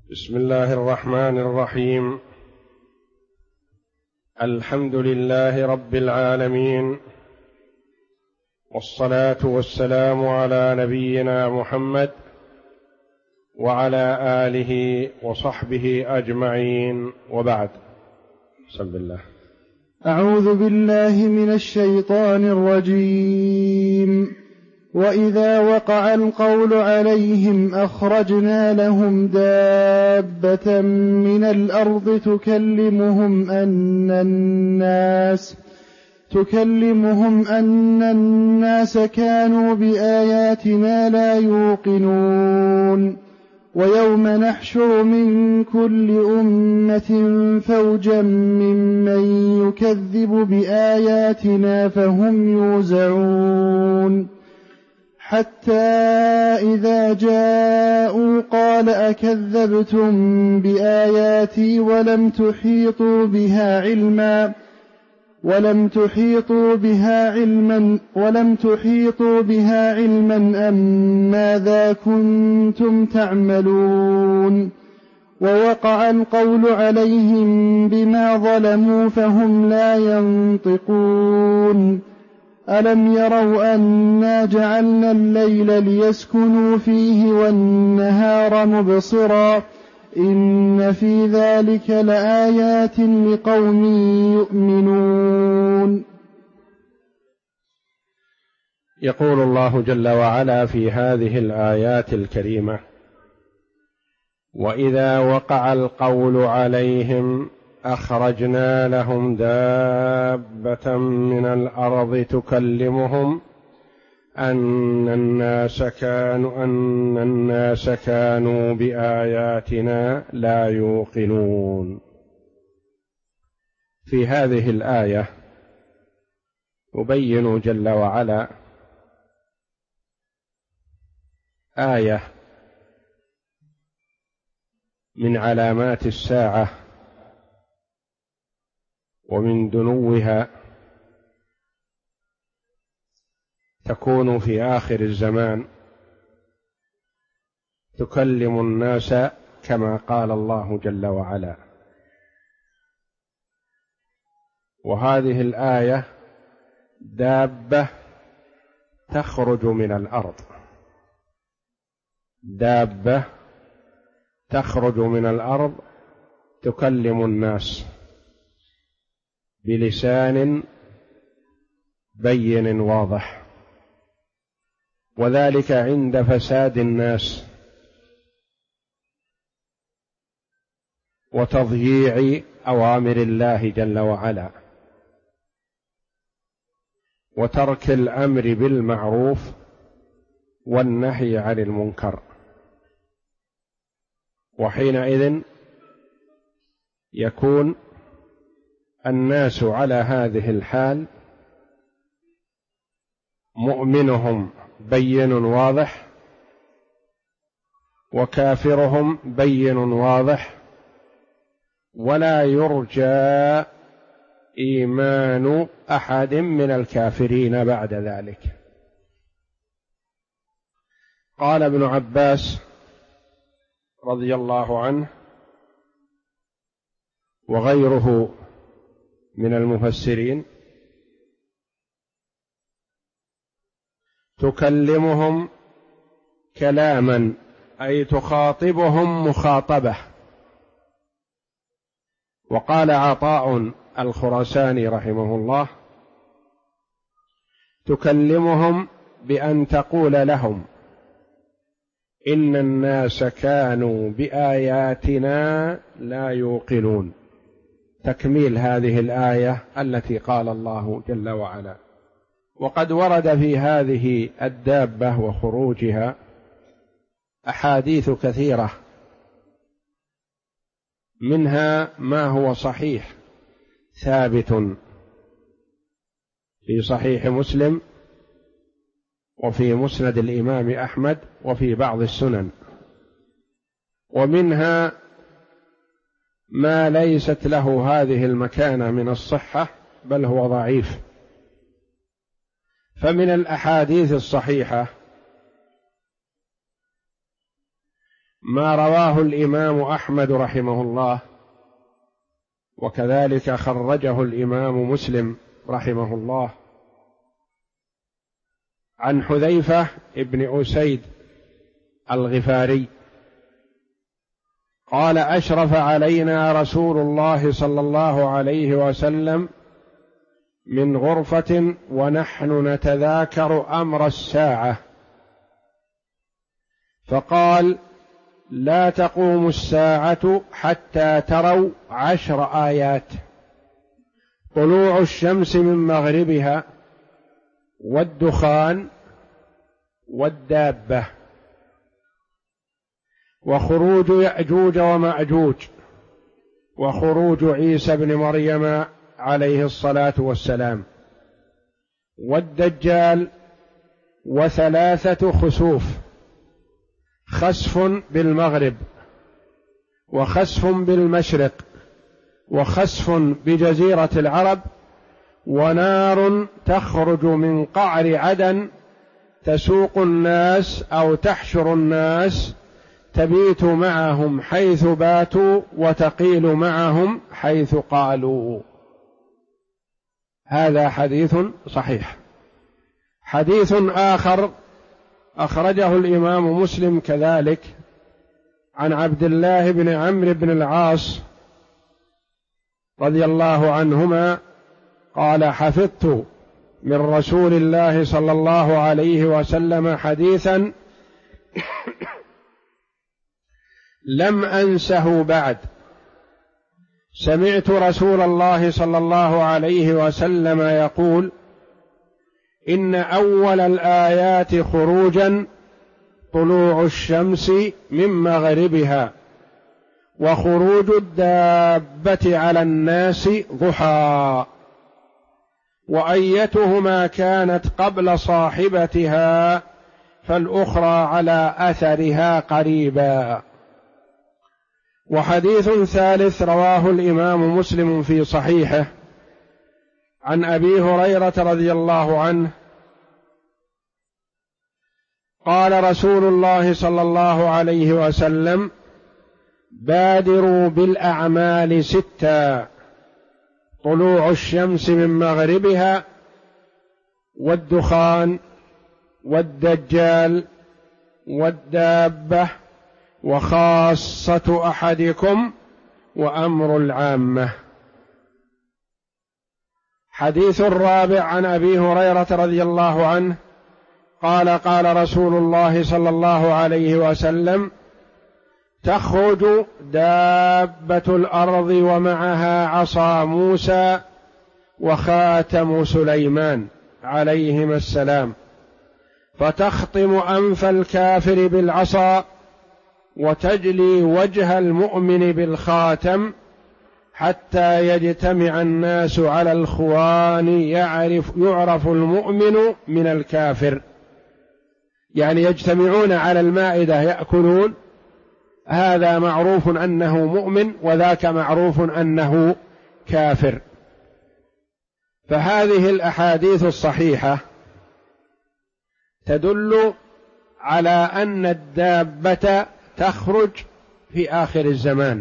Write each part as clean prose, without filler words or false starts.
بسم الله الرحمن الرحيم. الحمد لله رب العالمين، والصلاة والسلام على نبينا محمد وعلى آله وصحبه أجمعين، وبعد. بسم الله. أعوذ بالله من الشيطان الرجيم. وإذا وقع القول عليهم أخرجنا لهم دابة من الأرض تكلمهم أن الناس كانوا بآياتنا لا يوقنون. ويوم نحشر من كل أمة فوجا ممن يكذب بآياتنا فهم يوزعون. حتى إذا جاءوا قال أكذبتم بآياتي ولم تحيطوا بها علما أم ماذا كنتم تعملون. ووقع القول عليهم بما ظلموا فهم لا ينطقون. ألم يروا أنا جعلنا الليل ليسكنوا فيه والنهار مبصرا إن في ذلك لآيات لقوم يؤمنون. يقول الله جل وعلا في هذه الآيات الكريمة: وإذا وقع القول عليهم أخرجنا لهم دابة من الأرض تكلمهم أن الناس كانوا بآياتنا لا يوقنون. في هذه الآية يبين جل وعلا آية من علامات الساعة ومن دنوها، تكون في آخر الزمان، تكلم الناس كما قال الله جل وعلا. وهذه الآية دابة تخرج من الأرض، دابة تخرج من الأرض تكلم الناس بلسان بين واضح، وذلك عند فساد الناس وتضييع أوامر الله جل وعلا وترك الأمر بالمعروف والنهي عن المنكر. وحينئذ يكون الناس على هذه الحال، مؤمنهم بين واضح وكافرهم بين واضح، ولا يرجى إيمان أحد من الكافرين بعد ذلك. قال ابن عباس رضي الله عنه وغيره من المفسرين: تكلمهم كلاما، أي تخاطبهم مخاطبة. وقال عطاء الخراساني رحمه الله: تكلمهم بأن تقول لهم إن الناس كانوا بآياتنا لا يوقنون، تكميل هذه الآية التي قال الله جل وعلا. وقد ورد في هذه الدابة وخروجها أحاديث كثيرة، منها ما هو صحيح ثابت في صحيح مسلم وفي مسند الإمام أحمد وفي بعض السنن، ومنها ما ليست له هذه المكانة من الصحة بل هو ضعيف. فمن الأحاديث الصحيحة ما رواه الإمام أحمد رحمه الله، وكذلك خرجه الإمام مسلم رحمه الله، عن حذيفة بن أسيد الغفاري قال: أشرف علينا رسول الله صلى الله عليه وسلم من غرفة ونحن نتذاكر أمر الساعة، فقال: لا تقوم الساعة حتى تروا 10 آيات: طلوع الشمس من مغربها، والدخان، والدابة، وخروج يأجوج ومأجوج، وخروج عيسى بن مريم عليه الصلاة والسلام، والدجال، و3 خسوف: خسف بالمغرب، وخسف بالمشرق، وخسف بجزيرة العرب، ونار تخرج من قعر عدن تسوق الناس أو تحشر الناس، تبيت معهم حيث باتوا وتقيل معهم حيث قالوا. هذا حديث صحيح. حديث آخر أخرجه الإمام مسلم كذلك عن عبد الله بن عمرو بن العاص رضي الله عنهما قال: حفظت من رسول الله صلى الله عليه وسلم حديثا لم أنسه بعد. سمعت رسول الله صلى الله عليه وسلم يقول: إن أول الآيات خروجا طلوع الشمس من مغربها، وخروج الدابة على الناس ضحى، وأيتهما كانت قبل صاحبتها فالأخرى على أثرها قريبا. وحديث ثالث رواه الإمام مسلم في صحيحه عن أبي هريرة رضي الله عنه قال رسول الله صلى الله عليه وسلم: بادروا بالأعمال 6: طلوع الشمس من مغربها، والدخان، والدجال، والدابة، وخاصة أحدكم، وأمر العامة. حديث الرابع عن أبي هريرة رضي الله عنه قال: قال رسول الله صلى الله عليه وسلم: تخرج دابة الأرض ومعها عصا موسى وخاتم سليمان عليهما السلام، فتخطم أنف الكافر بالعصا، وتجلي وجه المؤمن بالخاتم، حتى يجتمع الناس على الخوان يعرف المؤمن من الكافر. يعني يجتمعون على المائدة يأكلون، هذا معروف أنه مؤمن، وذاك معروف أنه كافر. فهذه الأحاديث الصحيحة تدل على أن الدابة تخرج في آخر الزمان،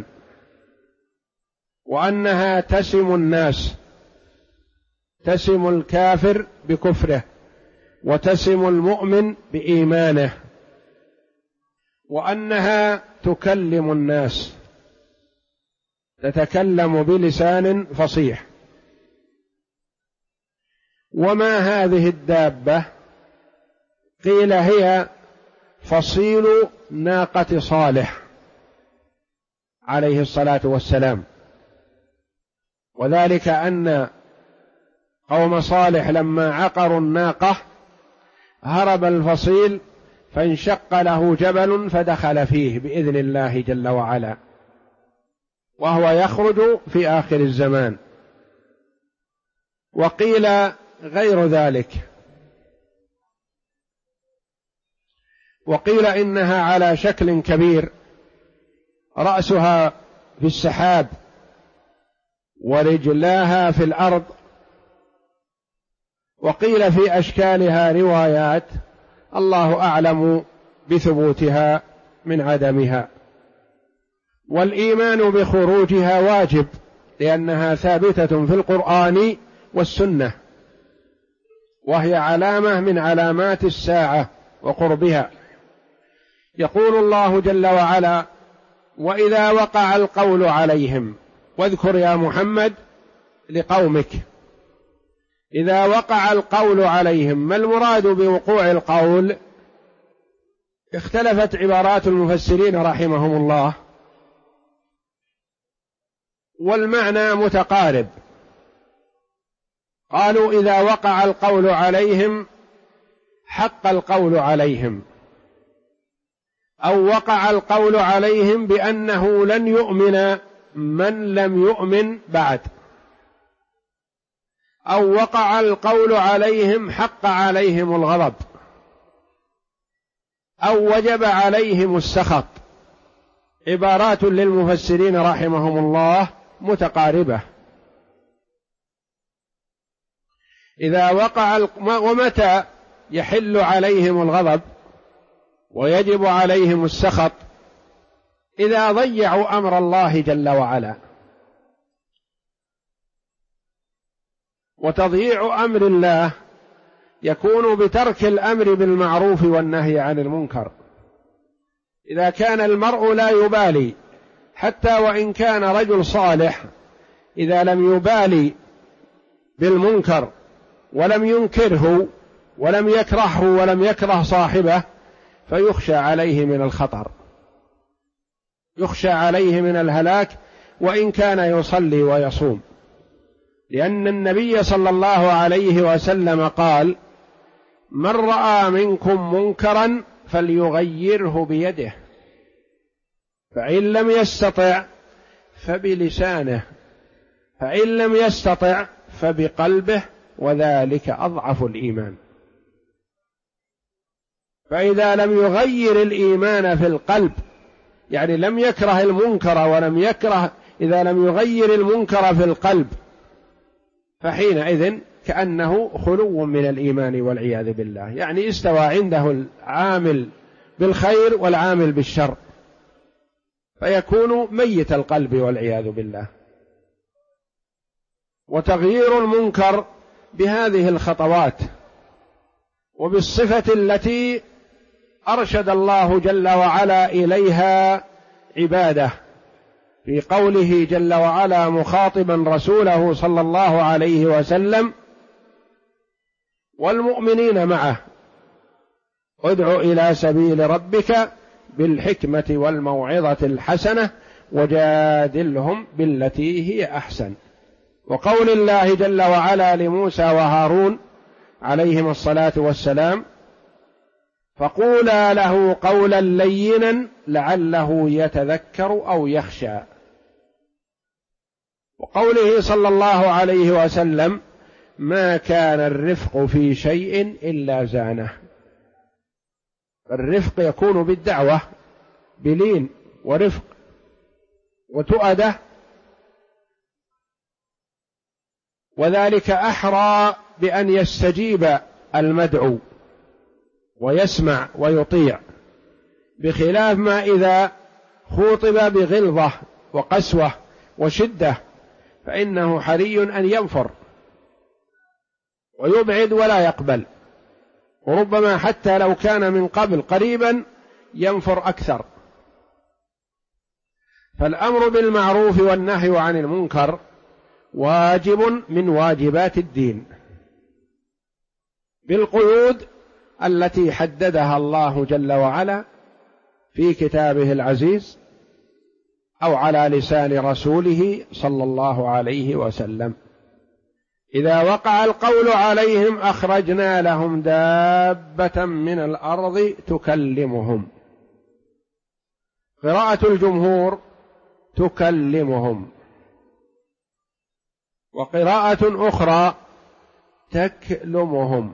وأنها تسم الناس، تسم الكافر بكفره، وتسم المؤمن بإيمانه، وأنها تكلم الناس، تتكلم بلسان فصيح. وما هذه الدابة؟ قيل هي فصيل ناقة صالح عليه الصلاة والسلام، وذلك أن قوم صالح لما عقروا الناقة هرب الفصيل، فانشق له جبل فدخل فيه بإذن الله جل وعلا، وهو يخرج في آخر الزمان. وقيل غير ذلك، وقيل إنها على شكل كبير، رأسها في السحاب ورجلاها في الأرض، وقيل في أشكالها روايات، الله أعلم بثبوتها من عدمها. والإيمان بخروجها واجب لأنها ثابتة في القرآن والسنة، وهي علامة من علامات الساعة وقربها. يقول الله جل وعلا: وإذا وقع القول عليهم، واذكر يا محمد لقومك إذا وقع القول عليهم. ما المراد بوقوع القول؟ اختلفت عبارات المفسرين رحمهم الله، والمعنى متقارب. قالوا إذا وقع القول عليهم حق القول عليهم، أو وقع القول عليهم بأنه لن يؤمن من لم يؤمن بعد، أو وقع القول عليهم حق عليهم الغضب، أو وجب عليهم السخط. عبارات للمفسرين رحمهم الله متقاربة. إذا وقع ومتى يحل عليهم الغضب ويجب عليهم السخط؟ إذا ضيعوا أمر الله جل وعلا. وتضييع أمر الله يكون بترك الأمر بالمعروف والنهي عن المنكر. إذا كان المرء لا يبالي حتى وإن كان رجل صالح، إذا لم يبالي بالمنكر ولم ينكره ولم يكرهه ولم يكره صاحبه، فيخشى عليه من الخطر، يخشى عليه من الهلاك وإن كان يصلي ويصوم. لأن النبي صلى الله عليه وسلم قال: من رأى منكم منكرا فليغيره بيده، فإن لم يستطع فبلسانه، فإن لم يستطع فبقلبه، وذلك أضعف الإيمان. فإذا لم يغير الإيمان في القلب، يعني لم يكره المنكر ولم يكره، إذا لم يغير المنكر في القلب فحينئذ كأنه خلو من الإيمان والعياذ بالله، يعني استوى عنده العامل بالخير والعامل بالشر، فيكون ميت القلب والعياذ بالله. وتغيير المنكر بهذه الخطوات وبالصفة التي أرشد الله جل وعلا إليها عباده، في قوله جل وعلا مخاطبا رسوله صلى الله عليه وسلم والمؤمنين معه: ادع إلى سبيل ربك بالحكمة والموعظة الحسنة وجادلهم بالتي هي أحسن. وقول الله جل وعلا لموسى وهارون عليهم الصلاة والسلام: فقولا له قولا لينا لعله يتذكر أو يخشى. وقوله صلى الله عليه وسلم: ما كان الرفق في شيء إلا زانه. الرفق يكون بالدعوة بلين ورفق وتؤدة، وذلك أحرى بأن يستجيب المدعو ويسمع ويطيع، بخلاف ما إذا خوطب بغلظة وقسوة وشدة فإنه حري أن ينفر ويبعد ولا يقبل، وربما حتى لو كان من قبل قريبا ينفر أكثر. فالأمر بالمعروف والنهي عن المنكر واجب من واجبات الدين بالقيود التي حددها الله جل وعلا في كتابه العزيز أو على لسان رسوله صلى الله عليه وسلم. إذا وقع القول عليهم أخرجنا لهم دابة من الأرض تكلمهم. قراءة الجمهور تكلمهم، وقراءة أخرى تكلمهم.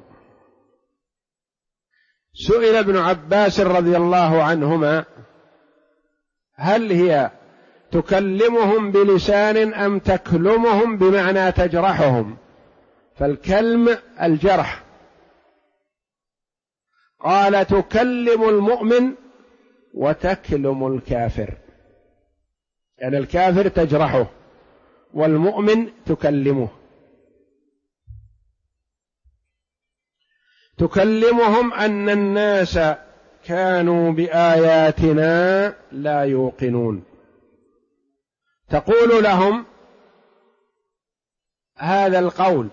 سئل ابن عباس رضي الله عنهما: هل هي تكلمهم بلسان أم تكلمهم بمعنى تجرحهم؟ فالكلم الجرح. قال: تكلم المؤمن وتكلم الكافر. يعني الكافر تجرحه والمؤمن تكلمه. تكلمهم أن الناس كانوا بآياتنا لا يوقنون، تقول لهم هذا القول،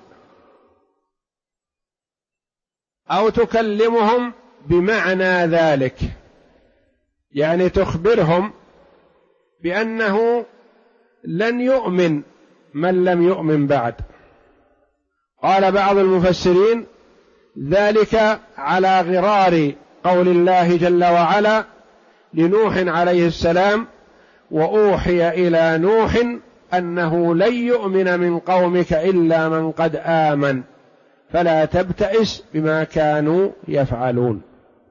أو تكلمهم بمعنى ذلك، يعني تخبرهم بأنه لن يؤمن من لم يؤمن بعد. قال بعض المفسرين ذلك على غرار قول الله جل وعلا لنوح عليه السلام: وأوحي إلى نوح أنه لن يؤمن من قومك إلا من قد آمن فلا تبتئس بما كانوا يفعلون.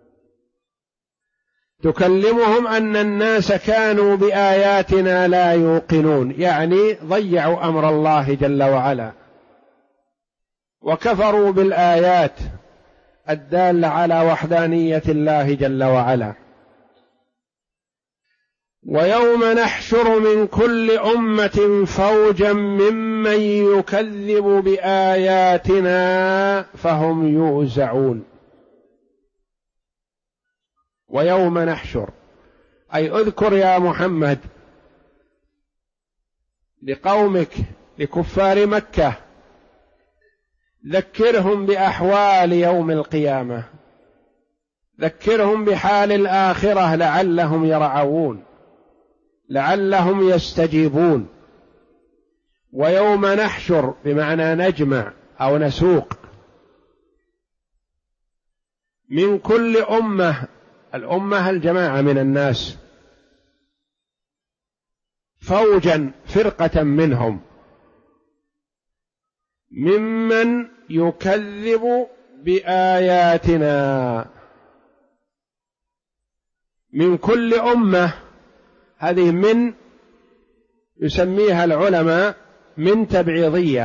تكلمهم أن الناس كانوا بآياتنا لا يوقنون، يعني ضيعوا أمر الله جل وعلا وكفروا بالآيات الدالة على وحدانية الله جل وعلا. ويوم نحشر من كل أمة فوجا ممن يكذب بآياتنا فهم يوزعون. ويوم نحشر أي اذكر يا محمد لقومك لكفار مكة، ذكرهم بأحوال يوم القيامة، ذكرهم بحال الآخرة لعلهم يرعون، لعلهم يستجيبون. ويوم نحشر بمعنى نجمع أو نسوق من كل أمة، الأمة الجماعة من الناس، فوجا فرقة منهم، ممن يكذب بآياتنا. من كل أمة، هذه من يسميها العلماء من تبعيضية،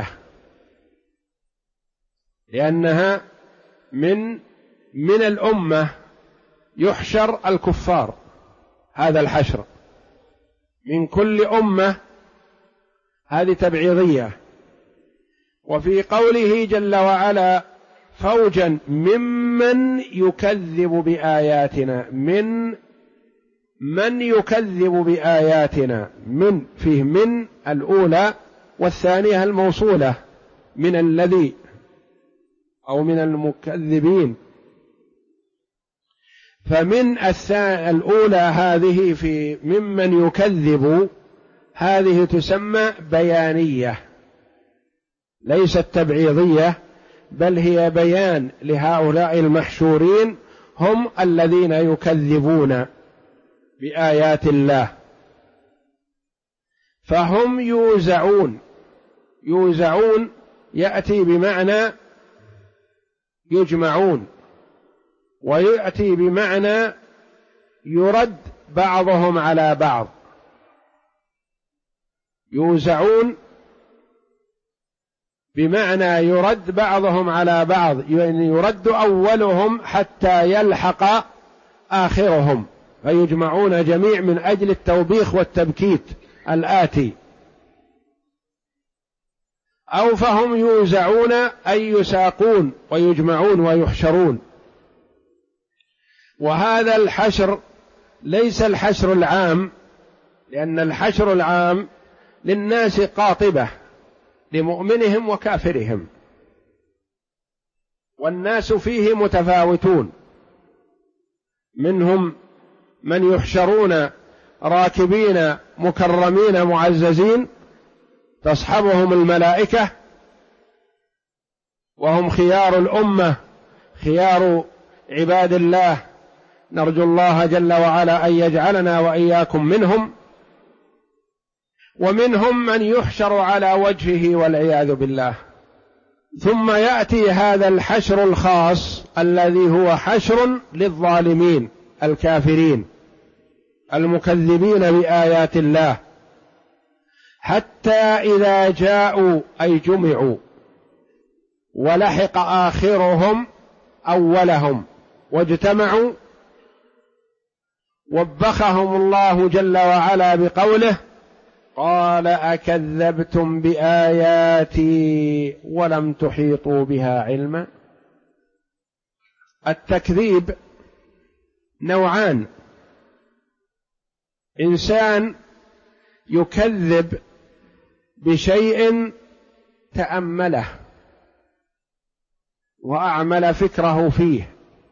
لأنها من الأمة يحشر الكفار، هذا الحشر من كل أمة، هذه تبعيضية. وفي قوله جل وعلا فوجا ممن يكذب بآياتنا، من يكذب بآياتنا، من فيه من الأولى والثانية الموصولة من الذي أو من المكذبين، فمن الأولى هذه في ممن يكذب، هذه تسمى بيانية ليست تبعيضية، بل هي بيان لهؤلاء المحشورين، هم الذين يكذبون بآيات الله، فهم يوزعون. يوزعون يأتي بمعنى يجمعون، ويأتي بمعنى يرد بعضهم على بعض. يوزعون بمعنى يرد بعضهم على بعض، يعني يرد أولهم حتى يلحق آخرهم، فيجمعون جميع من أجل التوبيخ والتبكيت الآتي. أو فهم يوزعون أي يساقون ويجمعون ويحشرون. وهذا الحشر ليس الحشر العام، لأن الحشر العام للناس قاطبة، لمؤمنهم وكافرهم، والناس فيه متفاوتون، منهم من يحشرون راكبين مكرمين معززين تصحبهم الملائكة، وهم خيار الأمة، خيار عباد الله، نرجو الله جل وعلا أن يجعلنا وإياكم منهم. ومنهم من يحشر على وجهه والعياذ بالله. ثم يأتي هذا الحشر الخاص الذي هو حشر للظالمين الكافرين المكذبين بآيات الله، حتى إذا جاءوا أي جمعوا ولحق آخرهم أولهم واجتمعوا، وبخهم الله جل وعلا بقوله قال أكذبتم بآياتي ولم تحيطوا بها علما. التكذيب نوعان: إنسان يكذب بشيء تأمله وأعمل فكره فيه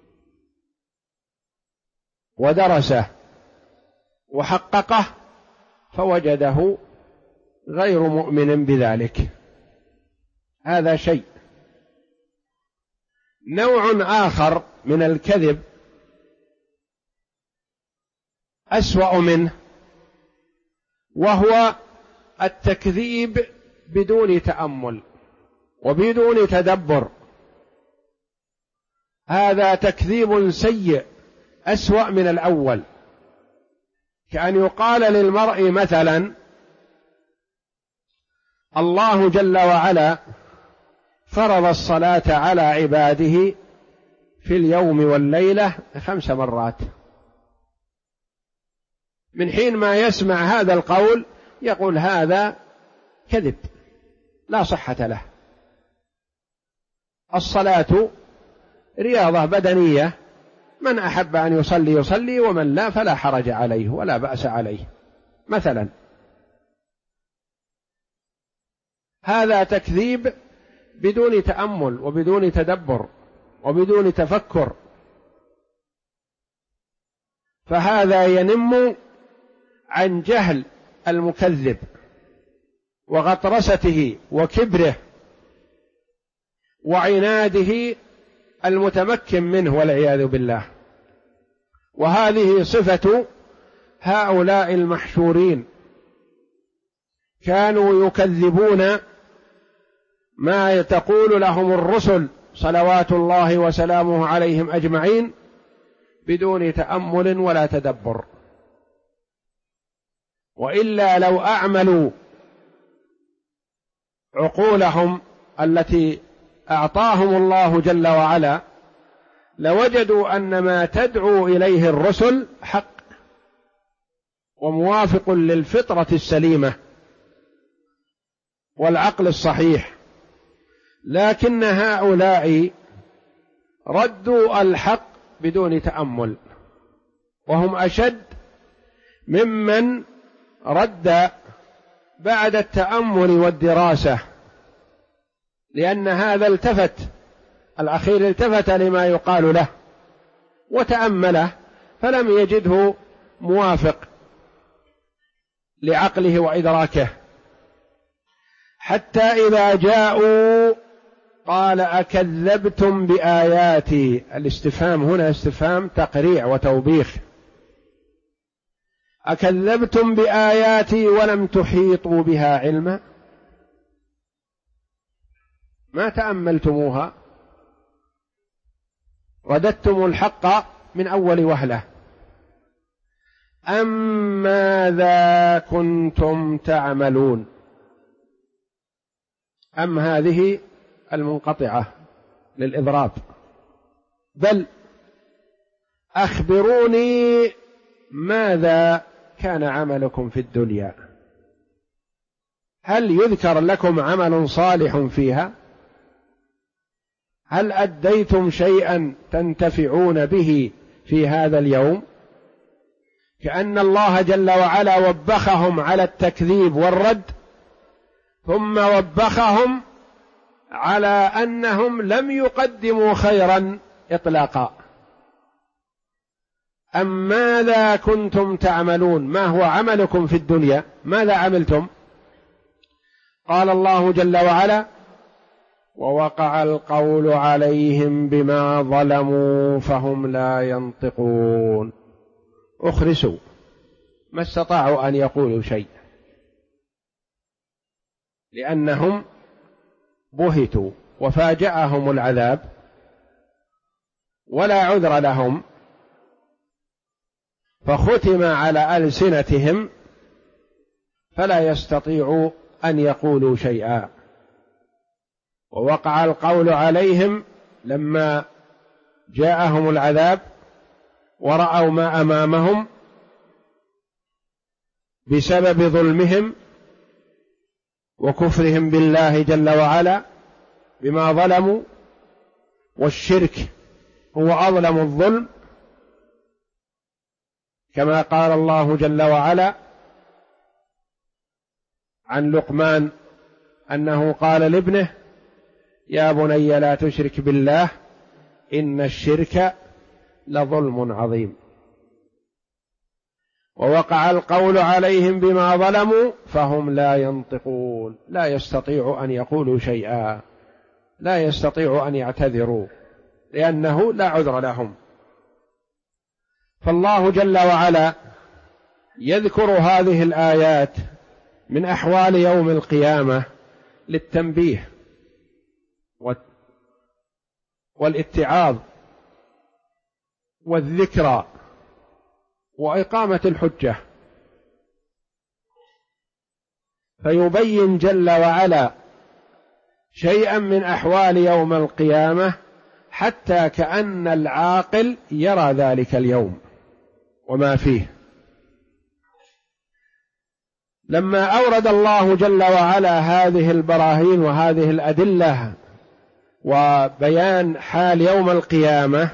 ودرسه وحققه فوجده غير مؤمن بذلك، هذا شيء. نوع آخر من الكذب أسوأ منه، وهو التكذيب بدون تأمل وبدون تدبر. هذا تكذيب سيء أسوأ من الأول، كأن يقال للمرء مثلا: الله جل وعلا فرض الصلاة على عباده في اليوم والليلة 5 مرات. من حين ما يسمع هذا القول يقول هذا كذب لا صحة له. الصلاة رياضة بدنية، من أحب أن يصلي يصلي، ومن لا فلا حرج عليه ولا بأس عليه مثلا. هذا تكذيب بدون تأمل وبدون تدبر وبدون تفكر، فهذا ينم عن جهل المكذب وغطرسته وكبره وعناده المتمكن منه والعياذ بالله. وهذه صفة هؤلاء المحشورين، كانوا يكذبون ما تقول لهم الرسل صلوات الله وسلامه عليهم أجمعين بدون تأمل ولا تدبر. وإلا لو أعملوا عقولهم التي أعطاهم الله جل وعلا لوجدوا أن ما تدعو إليه الرسل حق وموافق للفطرة السليمة والعقل الصحيح، لكن هؤلاء ردوا الحق بدون تأمل، وهم أشد ممن رد بعد التأمل والدراسة، لأن هذا الأخير التفت لما يقال له وتأمله فلم يجده موافق لعقله وإدراكه، حتى إذا جاءوا قال أكذبتم بآياتي. الاستفهام هنا استفهام تقريع وتوبيخ. أكذبتم بآياتي ولم تحيطوا بها علما، ما تأملتموها، رددتم الحق من أول وهلة. أم ماذا كنتم تعملون؟ أم هذه المنقطعة للإضراب، بل أخبروني ماذا كان عملكم في الدنيا، هل يذكر لكم عمل صالح فيها؟ هل أديتم شيئا تنتفعون به في هذا اليوم؟ كأن الله جل وعلا وبخهم على التكذيب والرد، ثم وبخهم على أنهم لم يقدموا خيرا إطلاقا. أم ماذا كنتم تعملون؟ ما هو عملكم في الدنيا؟ ماذا عملتم؟ قال الله جل وعلا: ووقع القول عليهم بما ظلموا فهم لا ينطقون. أخرسوا، ما استطاعوا أن يقولوا شيء، لأنهم بهتوا وفاجأهم العذاب ولا عذر لهم، فختم على ألسنتهم فلا يستطيعوا أن يقولوا شيئا. ووقع القول عليهم لما جاءهم العذاب ورأوا ما أمامهم بسبب ظلمهم وكفرهم بالله جل وعلا بما ظلموا، والشرك هو أظلم الظلم، كما قال الله جل وعلا عن لقمان أنه قال لابنه: يا بني لا تشرك بالله إن الشرك لظلم عظيم. ووقع القول عليهم بما ظلموا فهم لا ينطقون، لا يستطيعوا أن يقولوا شيئا، لا يستطيعوا أن يعتذروا، لأنه لا عذر لهم. فالله جل وعلا يذكر هذه الآيات من أحوال يوم القيامة للتنبيه والاتعاظ والذكرى وإقامة الحجة، فيبين جل وعلا شيئا من أحوال يوم القيامة حتى كأن العاقل يرى ذلك اليوم وما فيه. لما أورد الله جل وعلا هذه البراهين وهذه الأدلة وبيان حال يوم القيامة،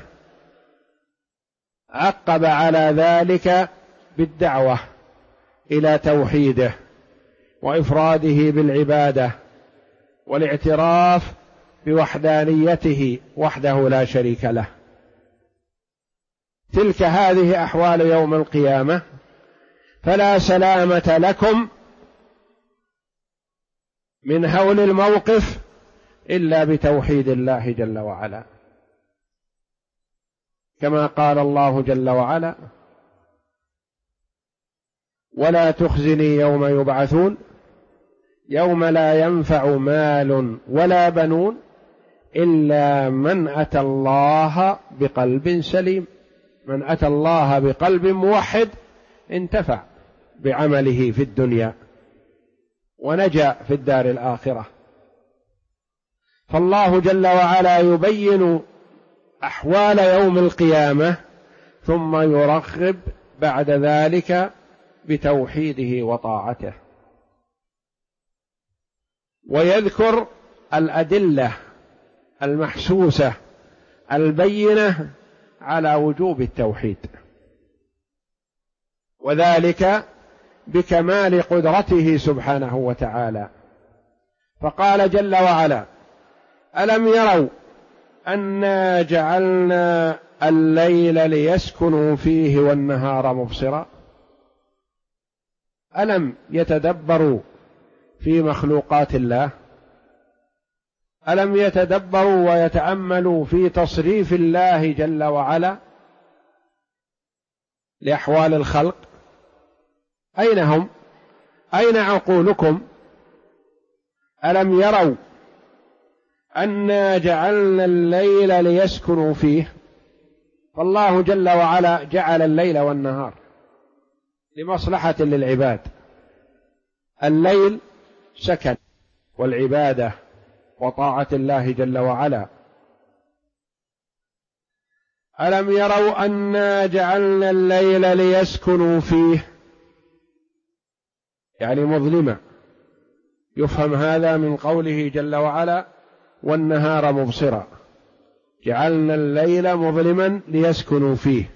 عقب على ذلك بالدعوة إلى توحيده وإفراده بالعبادة والاعتراف بوحدانيته وحده لا شريك له. تلك هذه أحوال يوم القيامة، فلا سلامة لكم من هول الموقف إلا بتوحيد الله جل وعلا، كما قال الله جل وعلا: ولا تخزني يوم يبعثون يوم لا ينفع مال ولا بنون إلا من أتى الله بقلب سليم. من أتى الله بقلب موحد انتفع بعمله في الدنيا ونجا في الدار الآخرة. فالله جل وعلا يبين أحوال يوم القيامة ثم يرغب بعد ذلك بتوحيده وطاعته، ويذكر الأدلة المحسوسة البينة على وجوب التوحيد، وذلك بكمال قدرته سبحانه وتعالى. فقال جل وعلا: ألم يروا أنا جعلنا الليل ليسكنوا فيه والنهار مبصرا. ألم يتدبروا في مخلوقات الله؟ ألم يتدبروا ويتأملوا في تصريف الله جل وعلا لأحوال الخلق؟ أين هم؟ أين عقولكم؟ ألم يروا أنا جعلنا الليل ليسكنوا فيه؟ فالله جل وعلا جعل الليل والنهار لمصلحة للعباد. الليل سكن والعبادة وطاعة الله جل وعلا. ألم يروا أنا جعلنا الليل ليسكنوا فيه، يعني مظلمة. يفهم هذا من قوله جل وعلا: والنهار مبصرا. جعلنا الليل مظلما ليسكنوا فيه،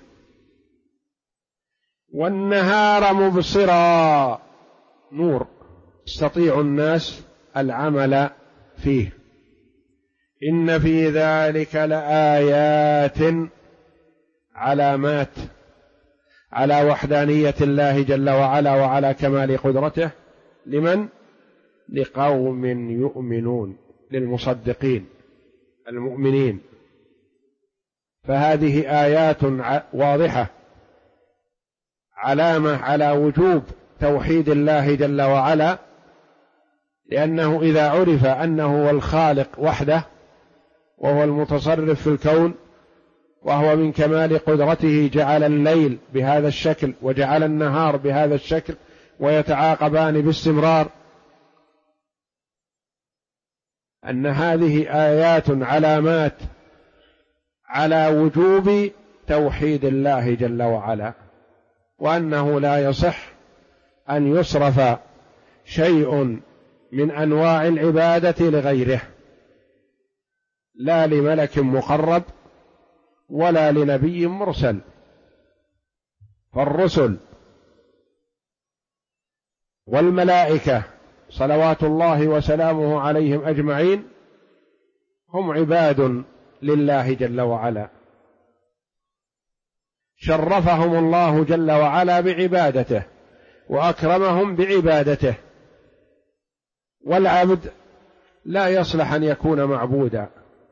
والنهار مبصرا، نور يستطيع الناس العمل فيه. إن في ذلك لآيات، علامات على وحدانية الله جل وعلا وعلى كمال قدرته. لمن؟ لقوم يؤمنون، للمصدقين المؤمنين. فهذه آيات واضحة، علامة على وجوب توحيد الله جل وعلا، لأنه إذا عرف أنه هو الخالق وحده وهو المتصرف في الكون، وهو من كمال قدرته جعل الليل بهذا الشكل وجعل النهار بهذا الشكل ويتعاقبان باستمرار، أن هذه آيات علامات على وجوب توحيد الله جل وعلا، وأنه لا يصح أن يصرف شيء من أنواع العبادة لغيره، لا لملك مقرب ولا لنبي مرسل. فالرسل والملائكة صلوات الله وسلامه عليهم أجمعين هم عباد لله جل وعلا، شرفهم الله جل وعلا بعبادته وأكرمهم بعبادته، والعبد لا يصلح أن يكون معبودا،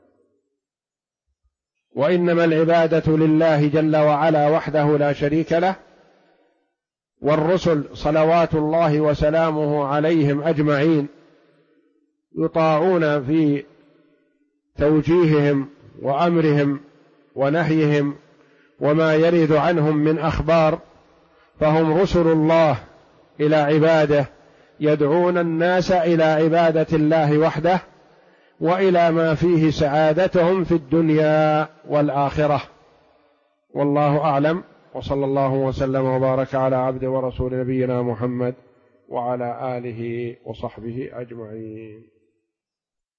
وإنما العبادة لله جل وعلا وحده لا شريك له. والرسل صلوات الله وسلامه عليهم أجمعين يطاعون في توجيههم وأمرهم ونهيهم وما يرد عنهم من أخبار، فهم رسل الله إلى عباده يدعون الناس إلى عبادة الله وحده وإلى ما فيه سعادتهم في الدنيا والآخرة. والله أعلم، وصلى الله وسلم وبارك على عبد ورسول نبينا محمد وعلى آله وصحبه أجمعين.